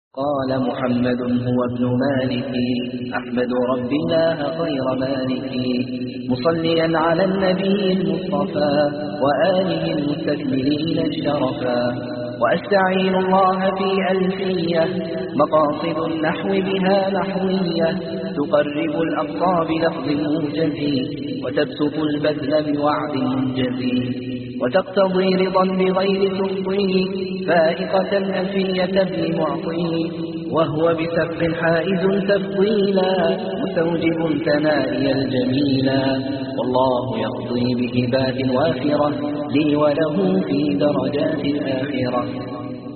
قال محمد هو ابن مالك أحمد رب الله خير مالك مصليا على النبي المصطفى وآله المستكملين الشرفا وأستعين الله في ألفية مقاصد النحو بها نحوية تقرب الأقصى بلفظ موجز وتبسط البذل بوعد منجز وتقتضي رضا بغير تفضيل فائقة ألفية ابن معطي وهو بسبق حائز تفضيلا مستوجب ثنائي الجميلا والله يقضي بهبات وافرة لي وله في درجات الآخرة.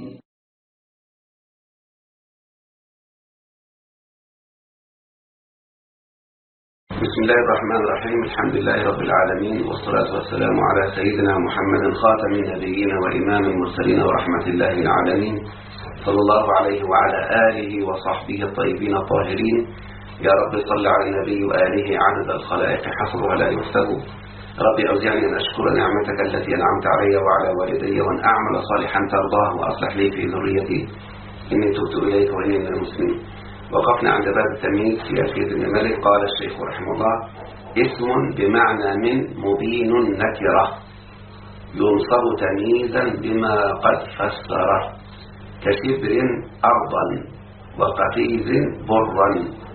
بسم الله الرحمن الرحيم. الحمد لله رب العالمين، والصلاة والسلام على سيدنا محمد خاتم النبيين وإمام المرسلين ورحمة الله العالمين، صلى الله عليه وعلى آله وصحبه الطيبين الطاهرين. يا رب صل على النبي وآله عدد الخلائق حصرها لا يحسب. ربي أوزعني أن أشكر نعمتك التي أنعمت علي وعلى والدي، وأن أعمل صالحا ترضاه وأصلح لي في ذريتي إني تبت إليك وإني من المسلمين. وقفنا عند باب التمييز في ألفية ابن مالك. قال الشيخ رحمه الله: اسم بمعنى من مبين نكرة ينصب تمييزا بما قد فسره كشبر أرضا وقفيز برا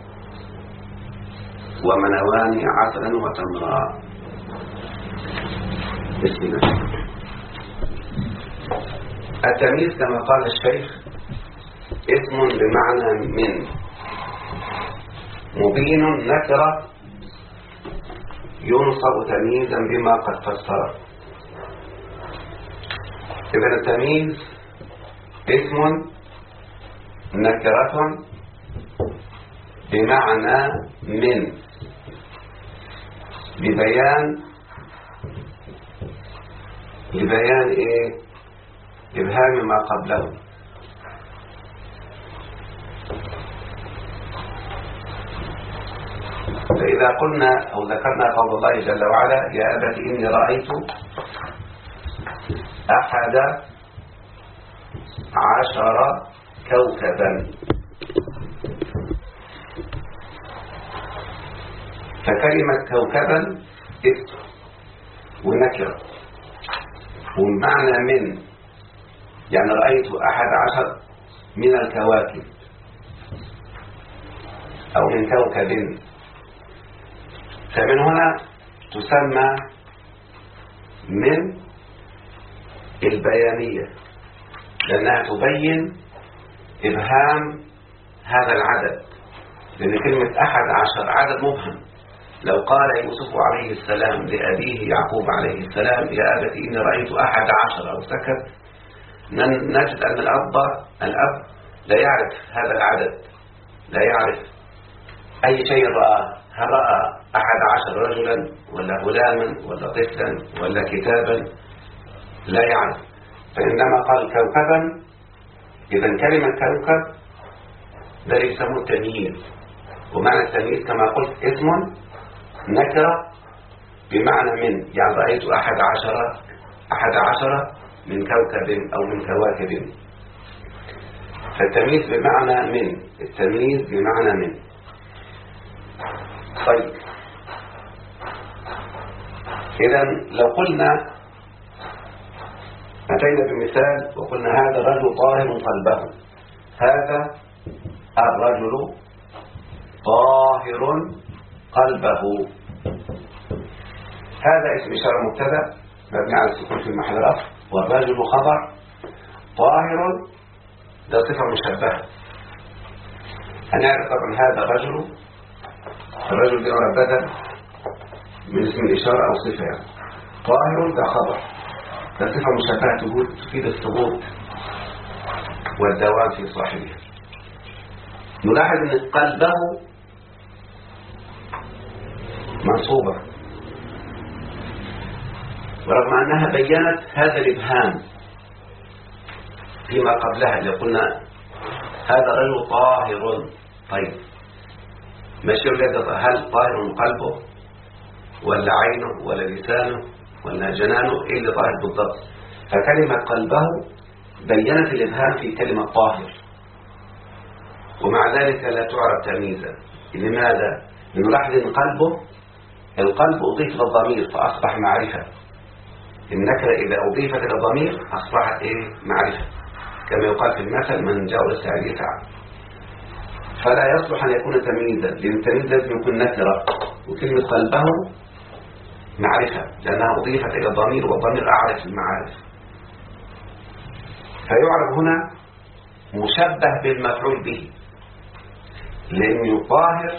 ومنوان عسلا وتمرا. بسم الله. التمييز كما قال الشيخ اسم بمعنى من مبين نكرة ينصب تمييزا بما قد فسره. إذن التمييز اسم نكرة بمعنى من لبيان إيه؟ إبهام ما قبله. فإذا قلنا أو ذكرنا قول الله جل وعلا: يا أبت إني رأيت 11 كوكبا، فكلمة كوكبا اسم ونكرة، والمعنى من يعني رأيت 11 من الكواكب أو من كوكب، فمن هنا تسمى من البيانية، لأنها تبين إبهام هذا العدد، لأن كلمة 11 عدد مبهم. لو قال يوسف عليه السلام لأبيه يعقوب عليه السلام: يا أبت إني رأيت 11 أو سكت، نجد أن الأب لا يعرف هذا العدد، لا يعرف أي شيء رأى، هل رأى 11 رجلا ولا غلاما ولا طفلا ولا كتابا؟ لا يعرف. فإنما قال كوكبا، إذن كلمة كوكب ده يسموه التمييز. ومعنى التمييز كما قلت اسم نكرة بمعنى من، يعني رأيت 11 من كوكب أو من كواكب. فالتمييز بمعنى من، التمييز بمعنى من. طيب، إذن لو قلنا أتينا بمثال وقلنا هذا الرجل طاهر قلبه، هذا الرجل طاهر قلبه، هذا اسم إشارة مبتدأ مبني على السكون في محل رفع، والرجل خبر، طاهر ده صفة مشبهة. هنعرف طبعا هذا الرجل ده بدل من اسم الإشارة أو صفة، يعني طاهر ده خبر، ده صفة مشبهة تفيد الثبوت والدوام في صاحبها. نلاحظ أن قلبه منصوبة، ورغم أنها بيّنت هذا الإبهام فيما قبلها اللي قلنا هذا رجل طاهر. طيب، ماشي ولا هل طاهر قلبه ولا عينه ولا لسانه ولا جنانه؟ إيه اللي طاهر بالضبط؟ فكلمة قلبه بيّنت الإبهام في كلمة طاهر، ومع ذلك لا تعرف تمييزا. لماذا؟ نلاحظ أن القلب أضيف للضمير فأصبح معرفة. النكرة إذا أضيفت إلى الضمير أصبحت معرفة، كما يقال في المثل من جاء السعيد يسعى. فلا يصلح أن يكون تمييزا، لأن التمييز لازم يكون نكرة، وكلمة قلبه معرفة لأنها أضيفت إلى الضمير، والضمير أعرف المعارف. فيعرف هنا مشبه بالمفعول به، لأن الظاهر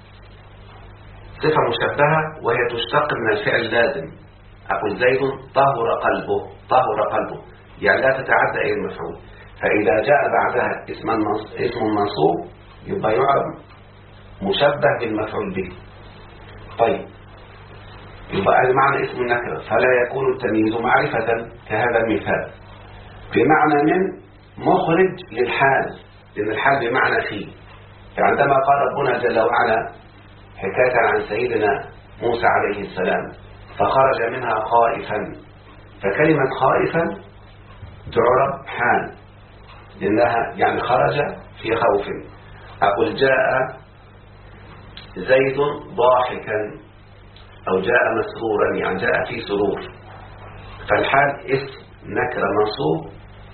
صفة مشبهة وهي تشتق من الفعل اللازم. أقول زيد طهر قلبه، يعني لا تتعدى إلى المفعول. فإذا جاء بعدها اسم منصوب يبقى يعرف مشبه بالمفعول به. طيب، يبقى هذا معنى اسم النكرة، فلا يكون التمييز معرفة كهذا المثال. بمعنى من مخرج للحال، لأن الحال بمعنى فيه. فعندما قال ربنا جل وعلا حكاية عن سيدنا موسى عليه السلام فخرج منها خائفا، فكلمة خائفا تعرب حال، لأنها يعني خرج في خوف. أقول جاء زيد ضاحكا، أو جاء مسرورا، يعني جاء في سرور. فالحال اسم نكرة منصوب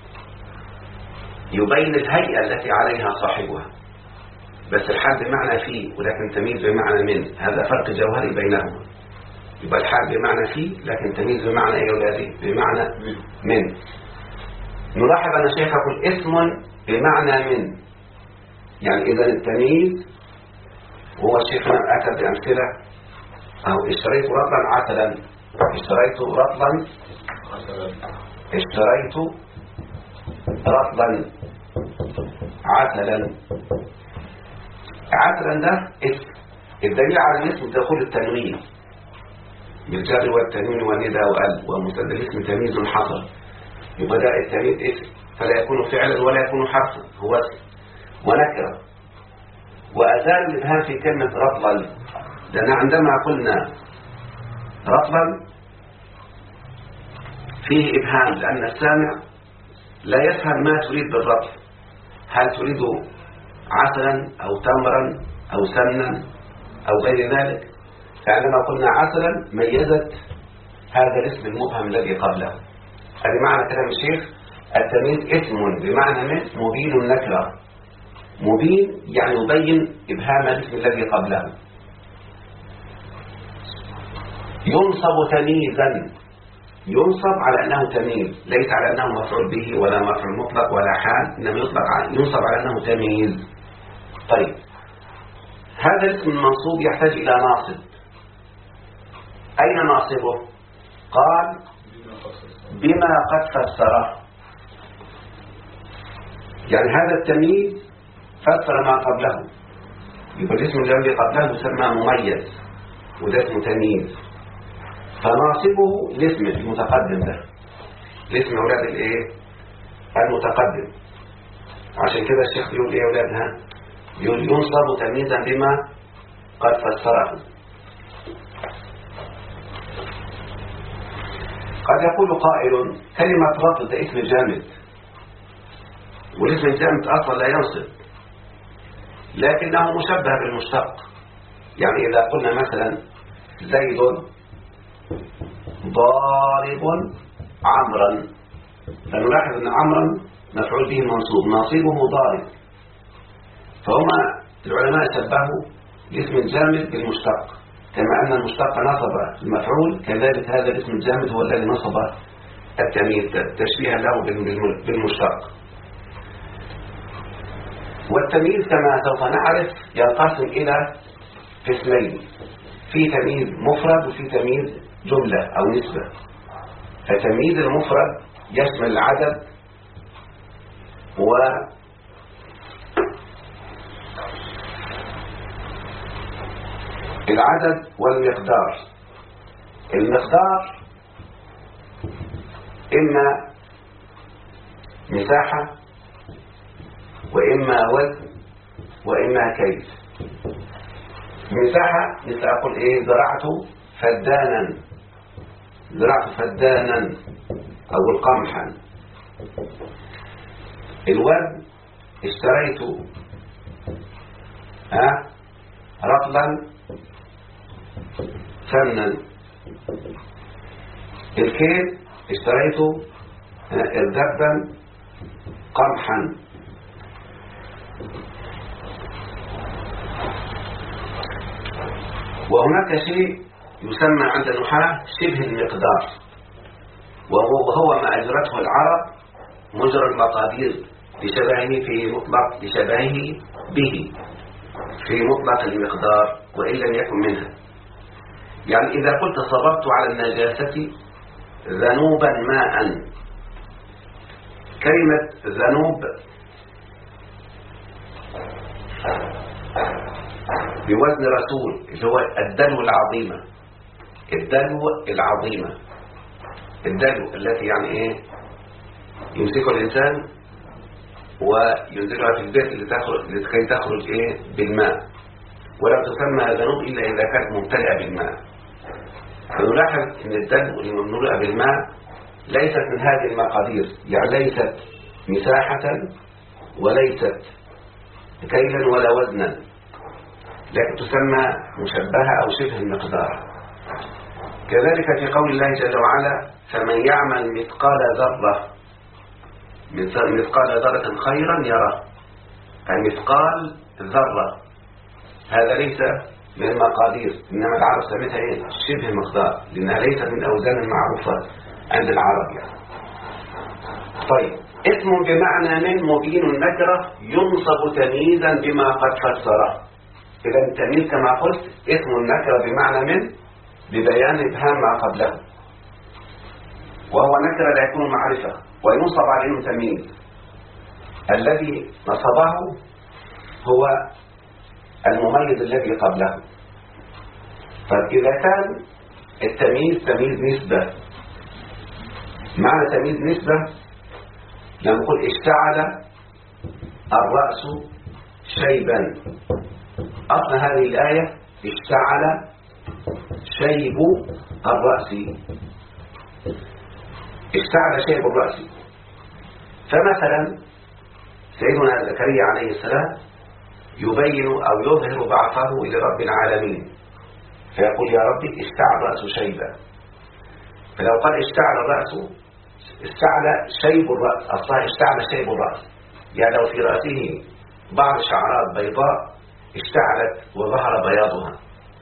يبين الهيئة التي عليها صاحبها، بس الحال بمعنى فيه ولكن تمييز بمعنى من. هذا فرق جوهري بينهما. يبقى الحال بمعنى فيه لكن تمييز بمعنى ايه ولادي؟ بمعنى من. نلاحظ أن الشيخ يقول اسم بمعنى من، يعني إذا التمييز هو الشيخ أتى بأمثلة. أو اشتريت رطلا عسلا، اشتريت رطلا عسلا. عسلا ده اسم، الدليل على الاسم دخول التنوين بالجر والتنوين والندى ومسدد الاسم تمييز حصل. يبقى ده التمييز اسم، فلا يكون فعلا ولا يكون حرفا، هو اسم ونكره. وأزال الإبهام في كلمة رطلا، لأن عندما قلنا رطلا فيه إبهام، لأن السامع لا يفهم ما تريد بالرطل. هل تريد عسلا أو تمرا أو سمنا أو غير ذلك؟ فعندما قلنا عسلا ميزت هذا الاسم المبهم الذي قبله. هذا معنى كلام الشيخ. التمييز اسم بمعنى من مبين النكرة. مبين يعني يبين إبهام الاسم الذي قبله. ينصب تمييزا، ينصب على أنه تمييز، ليس على أنه مفعول به ولا مفعول مطلق ولا حال، إنما ينصب على أنه تمييز. طيب، هذا الاسم المنصوب يحتاج إلى ناصب. أين ناصبه؟ قال بما قد فسره، يعني هذا التمييز فسر ما قبله. يبقى الاسم الذي قبله يسمى مميز، وده اسم تمييز. فناصبه الاسم المتقدم ده، الاسم أولاد الايه المتقدم. عشان كده الشيخ بيقول ايه يا أولادها؟ يقول ينصب تمييزا بما قد فسره. قد يقول قائل كلمة رطل ده اسم جامد، والاسم الجامد أصلا لا ينصب، لكنه مشبه بالمشتق. يعني إذا قلنا مثلا زيد ضارب عمرا، فنلاحظ أن عمرا مفعول به منصوب، ناصبه ضارب. فهما العلماء شبهوا الاسم الجامد بالمشتق، كما أن المشتق نصب المفعول، كذلك هذا الاسم الجامد هو الذي نصب التمييز تشبيها له بالمشتق. والتمييز كما سوف نعرف ينقسم إلى قسمين، في تمييز مفرد وفي تمييز جملة أو نسبة. فتمييز المفرد يشمل العدد والمقدار. المقدار إما مساحة وإما وزن وإما كيف. مساحة مثل أقول إيه زرعت فدانا أو القمحا. الوزن اشتريت رطلا سمنا. الكيل اشتريته الذبا قمحا. وهناك شيء يسمى عند النحاة شبه المقدار، وهو ما أجرته العرب مجرى المقادير لشبهه به في مطلق المقدار وإن لم يكن منها. يعني إذا قلت صببت على النجاسة ذنوبا ماء، كلمة ذنوب بوزن رسول اللي هو الدلو العظيمة. الدلو العظيمة، الدلو التي يعني ايه يمسكه الإنسان وينزلها في البيت لكي تخرج ايه بالماء، ولا تسمى ذنوب إلا إذا كانت ممتلئة بالماء. فنلاحظ أن الدلو المملوءة بالماء ليست من هذه المقادير، يعني ليست مساحة وليست كيلا ولا وزنا، لكن تسمى مشبهة أو شبه المقدار. كذلك في قول الله جل وعلا فمن يعمل مثقال ذرة، مثقال ذرة خيرا يره، مثقال ذرة هذا ليس من المقادير، إنما العرب سميتها إيه؟ شبه مقدار، لأنها ليست من أوزان المعروفة عند العرب يعني. طيب، اسم بمعنى من مبين النكرة ينصب تمييزا بما قد فسره. إذا التمييز كما قلت اسم النكرة بمعنى من ببيان إبهام ما قبله، وهو نكرة لا يكون معرفة وينصب عليه تمييز. الذي نصبه هو المميز الذي قبله. فإذا كان التمييز تمييز نسبة، معنى تمييز نسبة لما نقول اشتعل الرأس شيبا، أصل هذه الآية اشتعل شيب الرأس، اشتعل شيب الرأس. فمثلا سيدنا زكريا عليه السلام يبين أو يظهر ضعفه لرب العالمين فيقول يا ربي اشتعل رأس شيبا. فلو قال اشتعل الرأس، اشتعل شيب الرأس، أصلا اشتعل شيب الرأس، يعني لو في رأسه بعض شعرات بيضاء اشتعلت وظهر بياضها.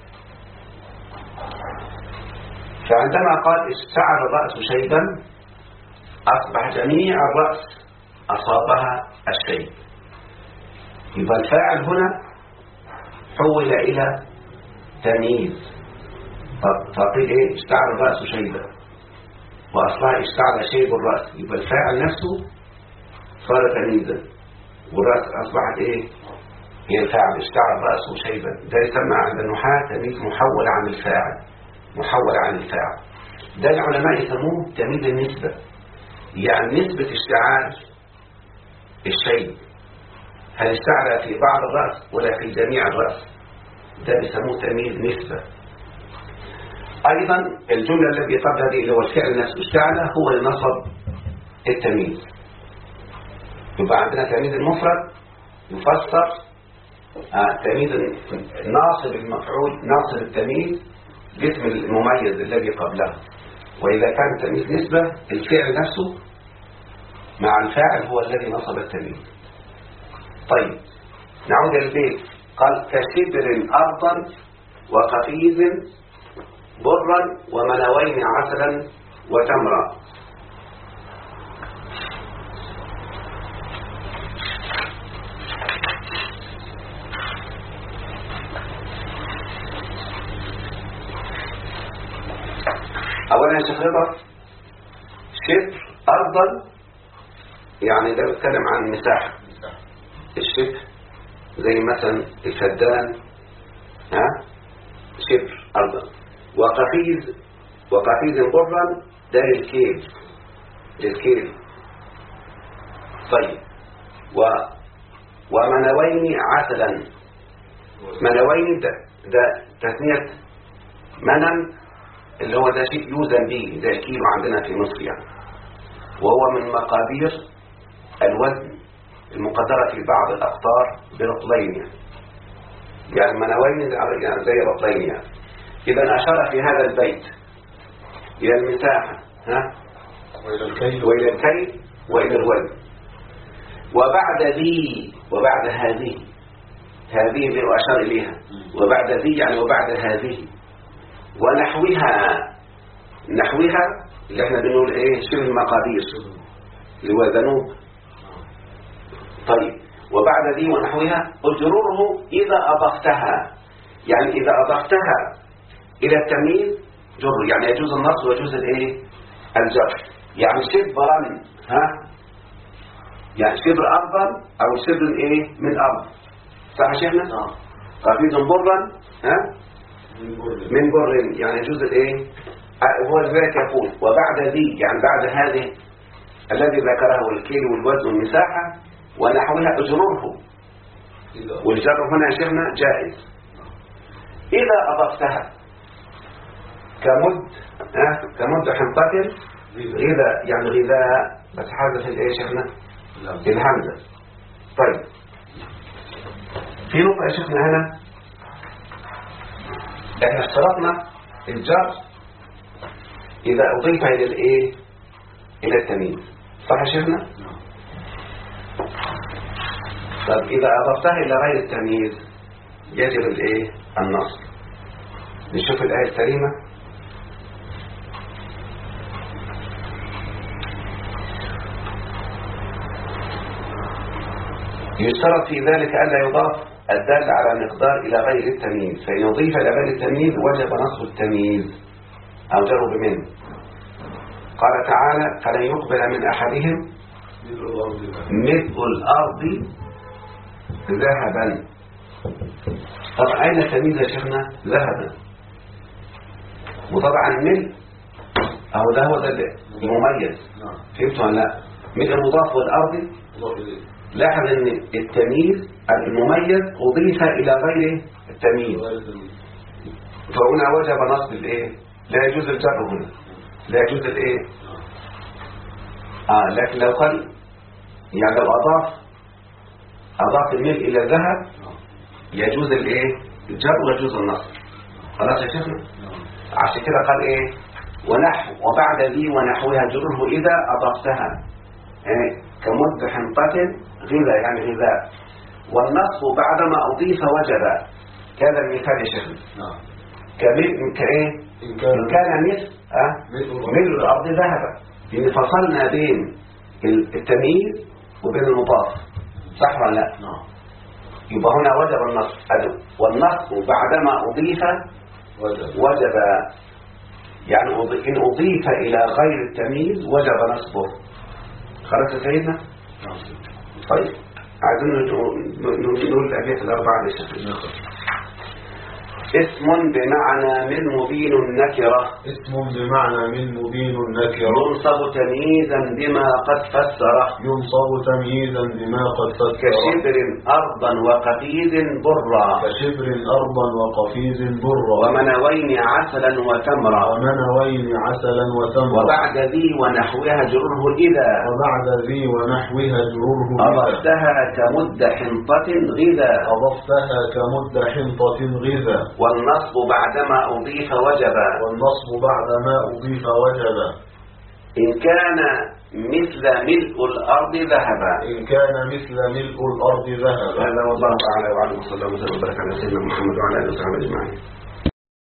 فعندما قال اشتعل الرأس شيبا أصبح جميع الرأس أصابها الشيب. يبقى الفاعل هنا حول إلى تمييز، فقيل إيه اشتعل الرأس شيبا وأصلها اشتعل شيب الرأس، يبقى الفاعل نفسه صار تمييزا والرأس أصبحت إيه هي الفاعل، اشتعل الرأس شيبا. ده يسمى عند النحاة تمييز محول عن الفاعل، محول عن الفاعل. ده العلماء يسموه تمييز النسبة، يعني نسبة اشتعال الشيء هل اشتعل في بعض الرأس ولا في جميع الرأس، ده بيسموه تمييز نسبة. أيضا الجملة التي قبل هذه اللي هو الفعل نفسه اشتعل هو اللي نصب التمييز. يبقى عندنا تمييز المفرد يفسر تمييز ناصب المفعول، ناصب التمييز باسم المميز الذي قبله. وإذا كان تمييز نسبة الفعل نفسه مع الفاعل هو الذي نصب التمييز. طيب نعود إلى البيت. قال كشبر أرضا وقفيز برا ومنوين عسلا وتمرا. أولا يا شيخ رضا، شبر أرضا يعني ده بيتكلم عن مساحة الشبر، زي مثلا الفدان شبر أرضا. وقفيز برا ده للكيل، للكيل. طيب ومنوين عسلا. منوين ده تثنية منن اللي هو ده شيء يوزن به زي الكيلو عندنا في مصر يعني، وهو من مقادير الوزن المقدرة في بعض الأقطار برطلين يعني. يعني منوين يعني زي بطين يعني. إذا أشار في هذا البيت إلى المساحة وإلى الكيل وإلى الوزن. وبعد ذي وبعد هذه اللي أشار إليها، وبعد ذي يعني وبعد هذه، ونحوها اللي احنا بنقول ايه شبه المقادير اللي هو ذنوب. طيب وبعد ذي ونحوها أجرره إذا أضفتها، يعني إذا أضفتها إلى التمييز جر، يعني يجوز النصب ويجوز الايه الجر. يعني شبرا يعني شبر أرضا أو شبر ايه من أرض، صح يا شيخنا؟ قفيز برا من بر، يعني يجوز الايه. هو ذلك يقول وبعد ذي يعني بعد هذه الذي ذكره الكيل والوزن والمساحة ونحوها أجرره، والجر هنا يا شيخنا جائز إذا أضفتها كمد حنطة غذاء، يعني غذاء بس حاجة في الايه يا شيخنا الهمزة. طيب في نقطة يا شيخنا هنا احنا اشترطنا الجر إذا أضيف إلى الايه إلى التمييز، صح يا شيخنا؟ طب إذا أضفتها إلى غير التمييز يجب الايه النصب. نشوف الآية الكريمة. يشترط في ذلك ألا يضاف الدال على مقدار إلى غير التمييز، فإن أضيف إلى غير التمييز وجب نصب التمييز أو جر بمنه. قال تعالى فلن يقبل من أحدهم ملء الأرض ذهبا. طبعا أين التمييز يا شيخنا؟ ذهبا. وطبعا ملء أو ده هو ده المميز، فهمتوا ولا لا؟ ملء المضاف والأرض. لاحظ ان التمييز المميز اضيف الى غير التمييز، فهنا وجب نصب الايه. لا يجوز الجر هنا، لا يجوز الايه لكن لو قال يعني لو اضاف الملء الى الذهب يجوز الايه الجر ويجوز النصب. خلاص يا شيخنا؟ عشان كده قال ايه ونحو وبعد ذي ونحوها جره اذا اضفتها، يعني كمد حنطة غذاء يعني غذاء. والنصب بعدما أضيف وجب. كذا المثال يا شيخنا كإيه إن كان ملء الأرض ذهبا، يعني فصلنا بين التمييز وبين المضاف، صح ولا لا؟ يبقى هنا وجب النصب. والنصب بعدما أضيف وجب، يعني إن أضيف إلى غير التمييز وجب نصبه. خلاص يا سيدنا؟ طيب عايزين نقول الأبيات الأربعة للشيخ. اسم بمعنى من مبين النكرة. اسم بمعنى من مبين النكرة. ينصب تمييزا بما قد فسره. ينصب تمييزا بما قد فسره. كشبر أرضا وقفيز برا. كشبر أرضا وقفيز برا. ومنوين عسلا وتمرا. ومنوين عسلا وتمرا. وبعد ذي ونحوها جره إذا. وبعد ذي ونحوها جره إذا. أضفتها كمد حنطة غذا. أضفتها كمد حنطة غذا. والنصب بعدما أضيف وجبا. والنصب بعدما أضيف وجبا. إن كان مثل ملء الأرض ذهبا. إن كان مثل ملء الأرض ذهبا. هذا والله أعلم وعلى وصلى الله وسلم وبارك على سيدنا محمد وعلى آله وصحبه أجمعين.